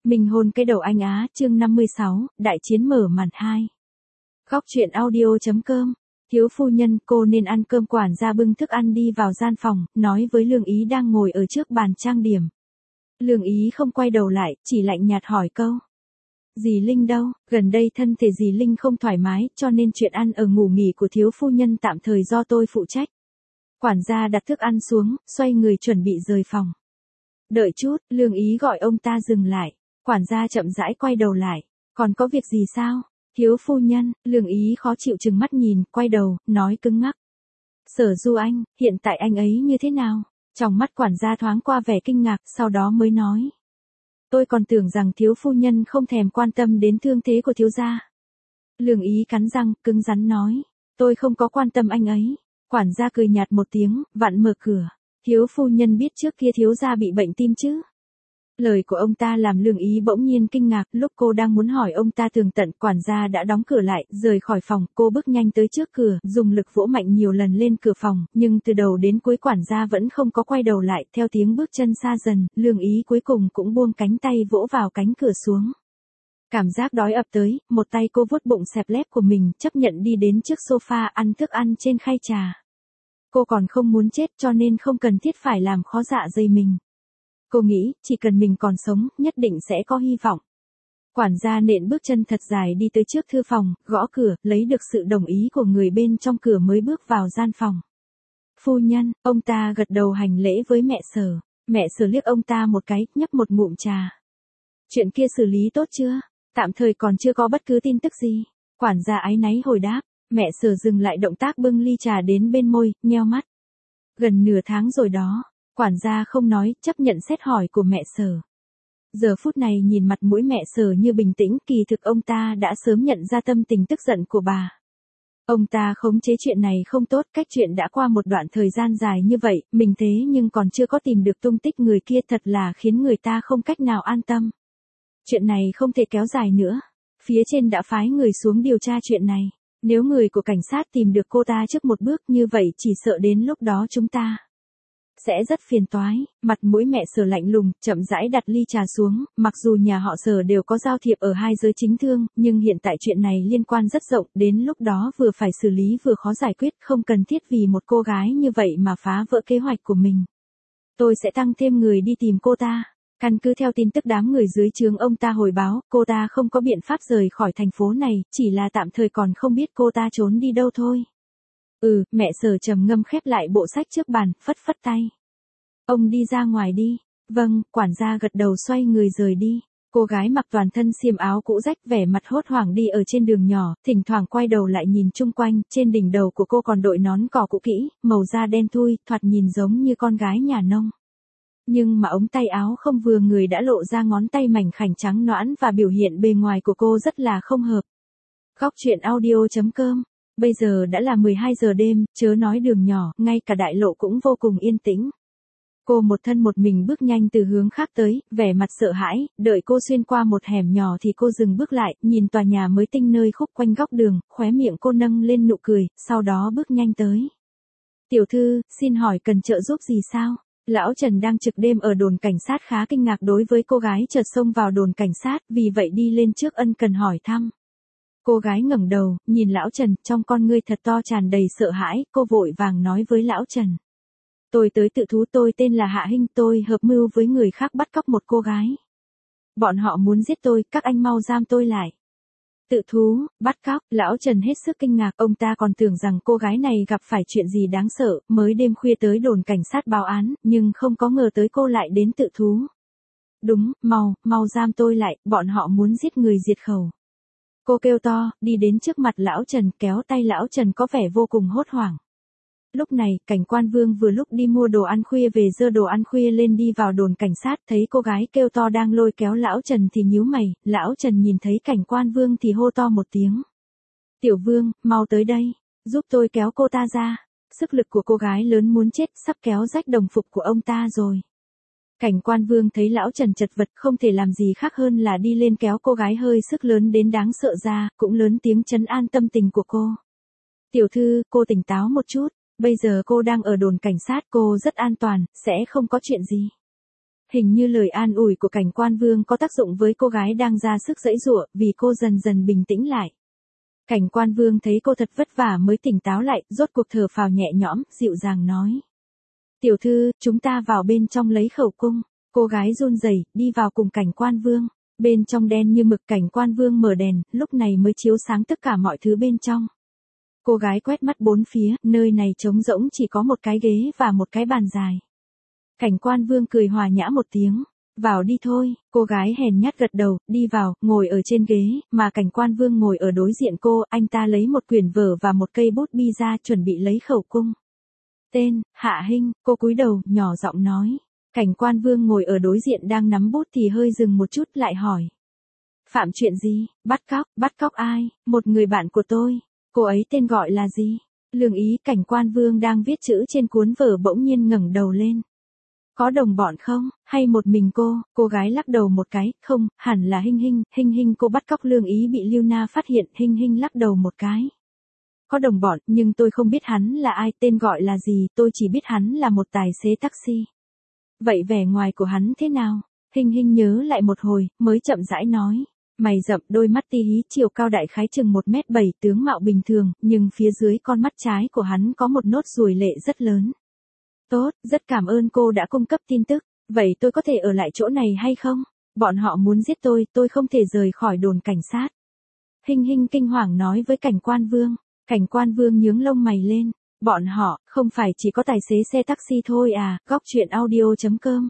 Mình hôn cái đầu anh á, chương 56, đại chiến mở màn 2. Góc truyện audio.com. Thiếu phu nhân, cô nên ăn cơm. Quản gia bưng thức ăn đi vào gian phòng, nói với Lương Ý đang ngồi ở trước bàn trang điểm. Lương Ý không quay đầu lại, chỉ lạnh nhạt hỏi câu. Dì Linh đâu? Gần đây thân thể dì Linh không thoải mái, cho nên chuyện ăn ở ngủ nghỉ của thiếu phu nhân tạm thời do tôi phụ trách. Quản gia đặt thức ăn xuống, xoay người chuẩn bị rời phòng. Đợi chút, Lương Ý gọi ông ta dừng lại. Quản gia chậm rãi quay đầu lại. Còn có việc gì sao? Thiếu phu nhân, Lương Ý khó chịu trừng mắt nhìn, quay đầu, nói cứng ngắc. Sở Du anh, hiện tại anh ấy như thế nào? Trong mắt quản gia thoáng qua vẻ kinh ngạc, sau đó mới nói. Tôi còn tưởng rằng thiếu phu nhân không thèm quan tâm đến thương thế của thiếu gia. Lương Ý cắn răng, cứng rắn nói. Tôi không có quan tâm anh ấy. Quản gia cười nhạt một tiếng, vặn mở cửa. Thiếu phu nhân biết trước kia thiếu gia bị bệnh tim chứ? Lời của ông ta làm Lương Ý bỗng nhiên kinh ngạc, lúc cô đang muốn hỏi ông ta tường tận, quản gia đã đóng cửa lại, rời khỏi phòng, cô bước nhanh tới trước cửa, dùng lực vỗ mạnh nhiều lần lên cửa phòng, nhưng từ đầu đến cuối quản gia vẫn không có quay đầu lại, theo tiếng bước chân xa dần, Lương Ý cuối cùng cũng buông cánh tay vỗ vào cánh cửa xuống. Cảm giác đói ập tới, một tay cô vuốt bụng xẹp lép của mình, chấp nhận đi đến trước sofa ăn thức ăn trên khay trà. Cô còn không muốn chết cho nên không cần thiết phải làm khó dạ dày mình. Cô nghĩ, chỉ cần mình còn sống, nhất định sẽ có hy vọng. Quản gia nện bước chân thật dài đi tới trước thư phòng, gõ cửa, lấy được sự đồng ý của người bên trong cửa mới bước vào gian phòng. Phu nhân, ông ta gật đầu hành lễ với mẹ Sở. Mẹ Sở liếc ông ta một cái, nhấp một ngụm trà. Chuyện kia xử lý tốt chưa? Tạm thời còn chưa có bất cứ tin tức gì. Quản gia áy náy hồi đáp. Mẹ Sở dừng lại động tác bưng ly trà đến bên môi, nheo mắt. Gần nửa tháng rồi đó. Quản gia không nói, chấp nhận xét hỏi của mẹ Sở. Giờ phút này nhìn mặt mũi mẹ Sở như bình tĩnh, kỳ thực ông ta đã sớm nhận ra tâm tình tức giận của bà. Ông ta khống chế chuyện này không tốt, cách chuyện đã qua một đoạn thời gian dài như vậy, mình thế nhưng còn chưa có tìm được tung tích người kia, thật là khiến người ta không cách nào an tâm. Chuyện này không thể kéo dài nữa. Phía trên đã phái người xuống điều tra chuyện này. Nếu người của cảnh sát tìm được cô ta trước một bước như vậy chỉ sợ đến lúc đó chúng ta sẽ rất phiền toái. Mặt mũi mẹ Sở lạnh lùng, chậm rãi đặt ly trà xuống, mặc dù nhà họ Sở đều có giao thiệp ở hai giới chính thương, nhưng hiện tại chuyện này liên quan rất rộng, đến lúc đó vừa phải xử lý vừa khó giải quyết, không cần thiết vì một cô gái như vậy mà phá vỡ kế hoạch của mình. Tôi sẽ tăng thêm người đi tìm cô ta. Căn cứ theo tin tức đám người dưới trướng ông ta hồi báo, cô ta không có biện pháp rời khỏi thành phố này, chỉ là tạm thời còn không biết cô ta trốn đi đâu thôi. Mẹ Sở trầm ngâm khép lại bộ sách trước bàn, phất phất tay. Ông đi ra ngoài đi. Vâng, quản gia gật đầu xoay người rời đi. Cô gái mặc toàn thân xiêm áo cũ rách vẻ mặt hốt hoảng đi ở trên đường nhỏ, thỉnh thoảng quay đầu lại nhìn chung quanh, trên đỉnh đầu của cô còn đội nón cỏ cũ kỹ, màu da đen thui, thoạt nhìn giống như con gái nhà nông. Nhưng mà ống tay áo không vừa người đã lộ ra ngón tay mảnh khảnh trắng nõn và biểu hiện bề ngoài của cô rất là không hợp. Góc truyện audio.com. Bây giờ đã là 12 giờ đêm, chớ nói đường nhỏ, ngay cả đại lộ cũng vô cùng yên tĩnh. Cô một thân một mình bước nhanh từ hướng khác tới, vẻ mặt sợ hãi, đợi cô xuyên qua một hẻm nhỏ thì cô dừng bước lại, nhìn tòa nhà mới tinh nơi khúc quanh góc đường, khóe miệng cô nâng lên nụ cười, sau đó bước nhanh tới. Tiểu thư, xin hỏi cần trợ giúp gì sao? Lão Trần đang trực đêm ở đồn cảnh sát khá kinh ngạc đối với cô gái chợt xông vào đồn cảnh sát, vì vậy đi lên trước ân cần hỏi thăm. Cô gái ngẩng đầu, nhìn Lão Trần, trong con ngươi thật to tràn đầy sợ hãi, cô vội vàng nói với Lão Trần. Tôi tới tự thú, tôi tên là Hạ Hinh, tôi hợp mưu với người khác bắt cóc một cô gái. Bọn họ muốn giết tôi, các anh mau giam tôi lại. Tự thú, bắt cóc, Lão Trần hết sức kinh ngạc, ông ta còn tưởng rằng cô gái này gặp phải chuyện gì đáng sợ, mới đêm khuya tới đồn cảnh sát báo án, nhưng không có ngờ tới cô lại đến tự thú. Đúng, mau giam tôi lại, bọn họ muốn giết người diệt khẩu. Cô kêu to, đi đến trước mặt Lão Trần, kéo tay Lão Trần có vẻ vô cùng hốt hoảng. Lúc này, cảnh quan Vương vừa lúc đi mua đồ ăn khuya về dơ đồ ăn khuya lên đi vào đồn cảnh sát, thấy cô gái kêu to đang lôi kéo Lão Trần thì nhíu mày, Lão Trần nhìn thấy cảnh quan Vương thì hô to một tiếng. Tiểu Vương, mau tới đây, giúp tôi kéo cô ta ra. Sức lực của cô gái lớn muốn chết, sắp kéo rách đồng phục của ông ta rồi. Cảnh quan Vương thấy Lão Trần chật vật không thể làm gì khác hơn là đi lên kéo cô gái hơi sức lớn đến đáng sợ ra, cũng lớn tiếng trấn an tâm tình của cô. Tiểu thư, cô tỉnh táo một chút. Bây giờ cô đang ở đồn cảnh sát, cô rất an toàn, sẽ không có chuyện gì. Hình như lời an ủi của Cảnh Quan Vương có tác dụng với cô gái đang ra sức giãy giụa, vì cô dần dần bình tĩnh lại. Cảnh Quan Vương thấy cô thật vất vả mới tỉnh táo lại, rốt cuộc thở phào nhẹ nhõm, dịu dàng nói. Tiểu thư, chúng ta vào bên trong lấy khẩu cung. Cô gái run rẩy đi vào cùng Cảnh Quan Vương. Bên trong đen như mực, Cảnh Quan Vương mở đèn, lúc này mới chiếu sáng tất cả mọi thứ bên trong. Cô gái quét mắt bốn phía, nơi này trống rỗng chỉ có một cái ghế và một cái bàn dài. Cảnh Quan Vương cười hòa nhã một tiếng. Vào đi thôi, cô gái hèn nhát gật đầu, đi vào, ngồi ở trên ghế, mà Cảnh Quan Vương ngồi ở đối diện cô, anh ta lấy một quyển vở và một cây bút bi ra chuẩn bị lấy khẩu cung. Tên, Hạ Hinh, cô cúi đầu, nhỏ giọng nói. Cảnh Quan Vương ngồi ở đối diện đang nắm bút thì hơi dừng một chút lại hỏi. Phạm chuyện gì? Bắt cóc ai? Một người bạn của tôi. Cô ấy tên gọi là gì? Lương Ý. Cảnh Quan Vương đang viết chữ trên cuốn vở bỗng nhiên ngẩng đầu lên. Có đồng bọn không? Hay một mình cô gái lắc đầu một cái, không, hẳn là Hinh Hinh cô bắt cóc Lương Ý bị Lưu Na phát hiện, Hinh lắc đầu một cái. Có đồng bọn, nhưng tôi không biết hắn là ai, tên gọi là gì, tôi chỉ biết hắn là một tài xế taxi. Vậy vẻ ngoài của hắn thế nào? Hinh nhớ lại một hồi, mới chậm rãi nói. Mày rậm, đôi mắt tí hí, chiều cao đại khái chừng 1m7, tướng mạo bình thường, nhưng phía dưới con mắt trái của hắn có một nốt ruồi lệ rất lớn. Tốt, rất cảm ơn cô đã cung cấp tin tức. Vậy tôi có thể ở lại chỗ này hay không? Bọn họ muốn giết tôi không thể rời khỏi đồn cảnh sát. Hinh kinh hoàng nói với Cảnh Quan Vương. Cảnh Quan Vương nhướng lông mày lên. Bọn họ, không phải chỉ có tài xế xe taxi thôi à, góc chuyện audio.com.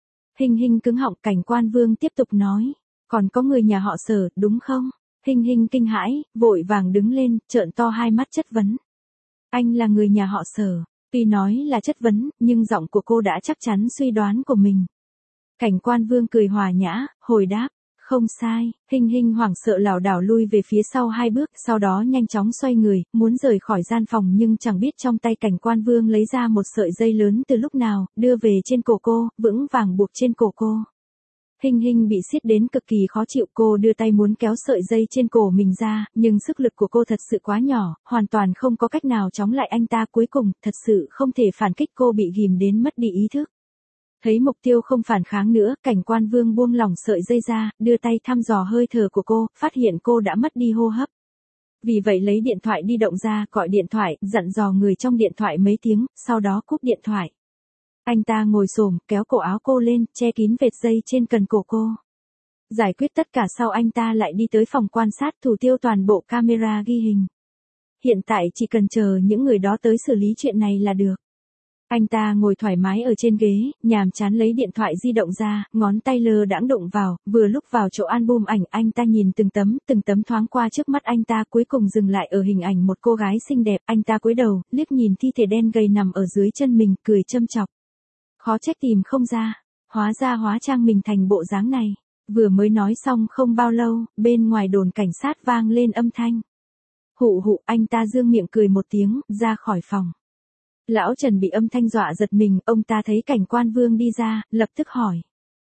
Hinh cứng họng. Cảnh Quan Vương tiếp tục nói. Còn có người nhà họ Sở, đúng không? Hinh kinh hãi, vội vàng đứng lên, trợn to hai mắt chất vấn. Anh là người nhà họ Sở. Tuy nói là chất vấn, nhưng giọng của cô đã chắc chắn suy đoán của mình. Cảnh Quan Vương cười hòa nhã, hồi đáp. Không sai. Hinh hoảng sợ lảo đảo lui về phía sau 2 bước, sau đó nhanh chóng xoay người, muốn rời khỏi gian phòng nhưng chẳng biết trong tay Cảnh Quan Vương lấy ra một sợi dây lớn từ lúc nào, đưa về trên cổ cô, vững vàng buộc trên cổ cô. Hinh bị siết đến cực kỳ khó chịu, cô đưa tay muốn kéo sợi dây trên cổ mình ra, nhưng sức lực của cô thật sự quá nhỏ, hoàn toàn không có cách nào chống lại anh ta, cuối cùng, thật sự không thể phản kích, cô bị ghìm đến mất đi ý thức. Thấy mục tiêu không phản kháng nữa, Cảnh Quan Vương buông lỏng sợi dây ra, đưa tay thăm dò hơi thở của cô, phát hiện cô đã mất đi hô hấp. Vì vậy lấy điện thoại di động ra, gọi điện thoại, dặn dò người trong điện thoại mấy tiếng, sau đó cúp điện thoại. Anh ta ngồi xổm, kéo cổ áo cô lên, che kín vệt dây trên cần cổ cô. Giải quyết tất cả sau anh ta lại đi tới phòng quan sát, thủ tiêu toàn bộ camera ghi hình. Hiện tại chỉ cần chờ những người đó tới xử lý chuyện này là được. Anh ta ngồi thoải mái ở trên ghế, nhàm chán lấy điện thoại di động ra, ngón tay lơ đãng đụng vào, vừa lúc vào chỗ album ảnh, anh ta nhìn từng tấm thoáng qua trước mắt anh ta, cuối cùng dừng lại ở hình ảnh một cô gái xinh đẹp, anh ta cúi đầu, liếc nhìn thi thể đen gầy nằm ở dưới chân mình, cười châm chọc. Khó trách tìm không ra, hóa ra hóa trang mình thành bộ dáng này. Vừa mới nói xong không bao lâu, bên ngoài đồn cảnh sát vang lên âm thanh. Hụ, anh ta dương miệng cười một tiếng, ra khỏi phòng. Lão Trần bị âm thanh dọa giật mình, ông ta thấy Cảnh Quan Vương đi ra, lập tức hỏi.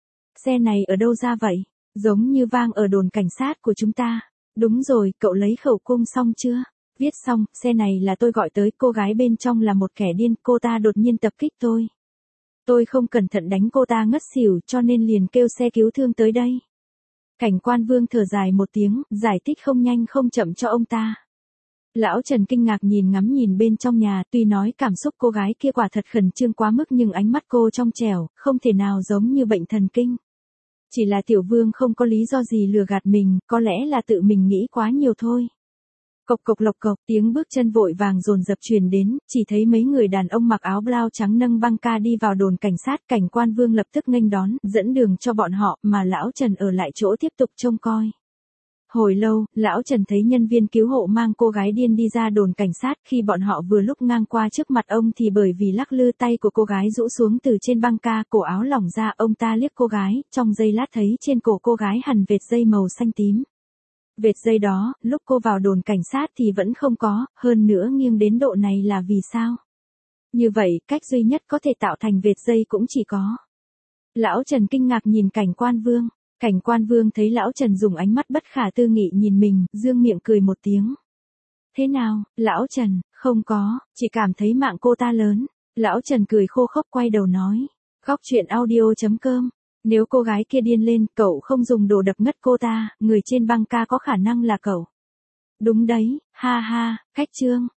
Xe này ở đâu ra vậy? Giống như vang ở đồn cảnh sát của chúng ta. Đúng rồi, cậu lấy khẩu cung xong chưa? Viết xong, xe này là tôi gọi tới, cô gái bên trong là một kẻ điên, cô ta đột nhiên tập kích tôi. Tôi không cẩn thận đánh cô ta ngất xỉu cho nên liền kêu xe cứu thương tới đây. Cảnh Quan Vương thở dài một tiếng, giải thích không nhanh không chậm cho ông ta. Lão Trần kinh ngạc ngắm nhìn bên trong nhà, tuy nói cảm xúc cô gái kia quả thật khẩn trương quá mức nhưng ánh mắt cô trong trẻo, không thể nào giống như bệnh thần kinh. Chỉ là Tiểu Vương không có lý do gì lừa gạt mình, có lẽ là tự mình nghĩ quá nhiều thôi. Cộc lộc cộc, tiếng bước chân vội vàng dồn dập truyền đến, chỉ thấy mấy người đàn ông mặc áo blau trắng nâng băng ca đi vào đồn cảnh sát, Cảnh Quan Vương lập tức nghênh đón, dẫn đường cho bọn họ, mà lão Trần ở lại chỗ tiếp tục trông coi. Hồi lâu, lão Trần thấy nhân viên cứu hộ mang cô gái điên đi ra đồn cảnh sát, khi bọn họ vừa lúc ngang qua trước mặt ông thì bởi vì lắc lư tay của cô gái rũ xuống từ trên băng ca, cổ áo lỏng ra, ông ta liếc cô gái, trong giây lát thấy trên cổ cô gái hằn vệt dây màu xanh tím. Vệt dây đó, lúc cô vào đồn cảnh sát thì vẫn không có, hơn nữa nghiêng đến độ này là vì sao? Như vậy, cách duy nhất có thể tạo thành vệt dây cũng chỉ có. Lão Trần kinh ngạc nhìn Cảnh Quan Vương. Cảnh Quan Vương thấy lão Trần dùng ánh mắt bất khả tư nghị nhìn mình, dương miệng cười một tiếng. Thế nào, lão Trần? Không có, chỉ cảm thấy mạng cô ta lớn. Lão Trần cười khô khốc quay đầu nói. Góc chuyện audio.com Nếu cô gái kia điên lên, cậu không dùng đồ đập ngất cô ta, người trên băng ca có khả năng là cậu. Đúng đấy, ha ha, khách Trương.